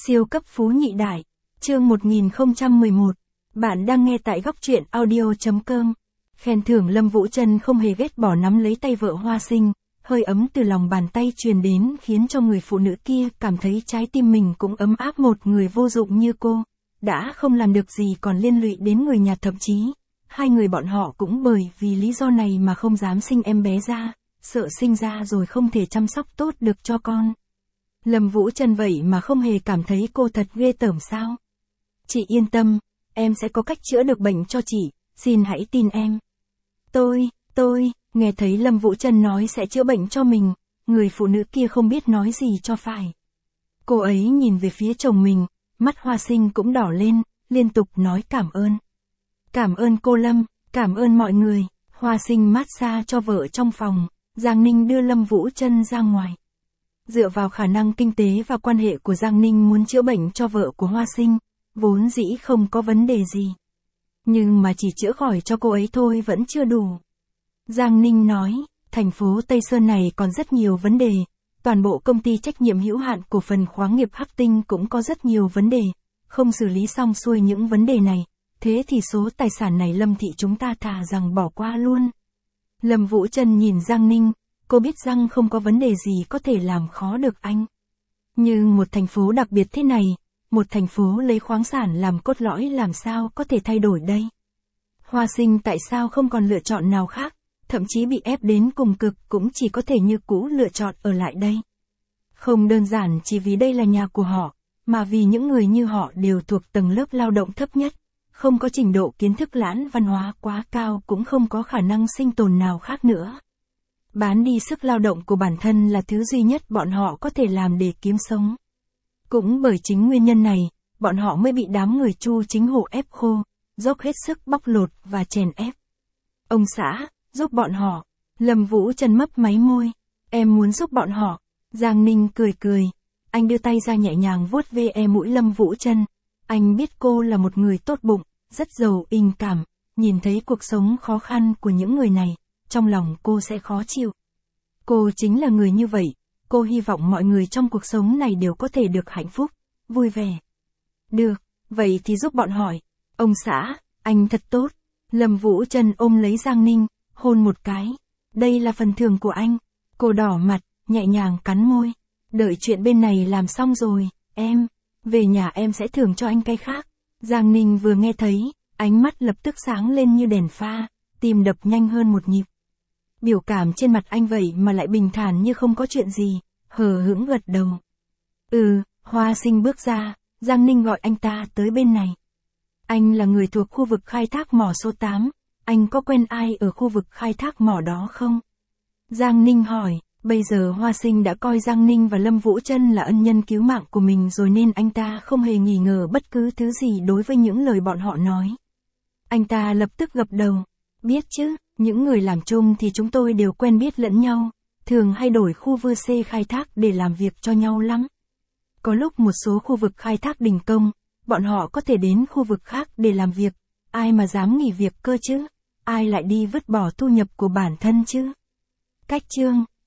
Siêu cấp phú nhị đại. Chương 1011. Bạn đang nghe tại góc truyện audio.com. Khen thưởng. Lâm Vũ Trân không hề ghét bỏ nắm lấy tay vợ Hoa Sinh, hơi ấm từ lòng bàn tay truyền đến khiến cho người phụ nữ kia cảm thấy trái tim mình cũng ấm áp. Một người vô dụng như cô, đã không làm được gì còn liên lụy đến người nhà, thậm chí hai người bọn họ cũng bởi vì lý do này mà không dám sinh em bé ra, sợ sinh ra rồi không thể chăm sóc tốt được cho con. Lâm Vũ Trân vậy mà không hề cảm thấy cô thật ghê tởm sao? Chị yên tâm, em sẽ có cách chữa được bệnh cho chị, xin hãy tin em. Tôi, nghe thấy Lâm Vũ Trân nói sẽ chữa bệnh cho mình, người phụ nữ kia không biết nói gì cho phải. Cô ấy nhìn về phía chồng mình, mắt Hoa Sinh cũng đỏ lên, liên tục nói cảm ơn. Cảm ơn cô Lâm, cảm ơn mọi người. Hoa Sinh massage cho vợ trong phòng, Giang Ninh đưa Lâm Vũ Trân ra ngoài. Dựa vào khả năng kinh tế và quan hệ của Giang Ninh, muốn chữa bệnh cho vợ của Hoa Sinh, vốn dĩ không có vấn đề gì. Nhưng mà chỉ chữa khỏi cho cô ấy thôi vẫn chưa đủ. Giang Ninh nói, thành phố Tây Sơn này còn rất nhiều vấn đề, toàn bộ công ty trách nhiệm hữu hạn cổ phần khoáng nghiệp Hắc Tinh cũng có rất nhiều vấn đề, không xử lý xong xuôi những vấn đề này, thế thì số tài sản này Lâm thị chúng ta thà rằng bỏ qua luôn. Lâm Vũ Trân nhìn Giang Ninh, cô biết rằng không có vấn đề gì có thể làm khó được anh. Nhưng một thành phố đặc biệt thế này, một thành phố lấy khoáng sản làm cốt lõi làm sao có thể thay đổi đây? Hoa Sinh tại sao không còn lựa chọn nào khác, thậm chí bị ép đến cùng cực cũng chỉ có thể như cũ lựa chọn ở lại đây. Không đơn giản chỉ vì đây là nhà của họ, mà vì những người như họ đều thuộc tầng lớp lao động thấp nhất, không có trình độ kiến thức lẫn văn hóa quá cao, cũng không có khả năng sinh tồn nào khác nữa. Bán đi sức lao động của bản thân là thứ duy nhất bọn họ có thể làm để kiếm sống. Cũng bởi chính nguyên nhân này, bọn họ mới bị đám người Chu Chính Hổ ép khô, dốc hết sức bóc lột và chèn ép. Ông xã, giúp bọn họ. Lâm Vũ Trân mấp máy môi. Em muốn giúp bọn họ. Giang Ninh cười. Anh đưa tay ra nhẹ nhàng vuốt ve mũi Lâm Vũ Trân. Anh biết cô là một người tốt bụng, rất giàu tình cảm, nhìn thấy cuộc sống khó khăn của những người này, trong lòng cô sẽ khó chịu. Cô chính là người như vậy, cô hy vọng mọi người trong cuộc sống này đều có thể được hạnh phúc, vui vẻ. Được, vậy thì giúp bọn họ. Ông xã, anh thật tốt. Lâm Vũ Trân ôm lấy Giang Ninh, hôn một cái. Đây là phần thưởng của anh. Cô đỏ mặt, nhẹ nhàng cắn môi. Đợi chuyện bên này làm xong rồi, về nhà em sẽ thưởng cho anh cái khác. Giang Ninh vừa nghe thấy, ánh mắt lập tức sáng lên như đèn pha, tim đập nhanh hơn một nhịp. Biểu cảm trên mặt anh vậy mà lại bình thản như không có chuyện gì, hờ hững gật đầu. Hoa Sinh bước ra, Giang Ninh gọi anh ta tới bên này. Anh là người thuộc khu vực khai thác mỏ số 8, anh có quen ai ở khu vực khai thác mỏ đó không? Giang Ninh hỏi, bây giờ Hoa Sinh đã coi Giang Ninh và Lâm Vũ Trân là ân nhân cứu mạng của mình rồi nên anh ta không hề nghi ngờ bất cứ thứ gì đối với những lời bọn họ nói. Anh ta lập tức gật đầu, biết chứ, những người làm chung thì chúng tôi đều quen biết lẫn nhau, thường hay đổi khu vực C khai thác để làm việc cho nhau lắm. Có lúc một số khu vực khai thác đình công, bọn họ có thể đến khu vực khác để làm việc, ai mà dám nghỉ việc cơ chứ, ai lại đi vứt bỏ thu nhập của bản thân chứ. Cách chương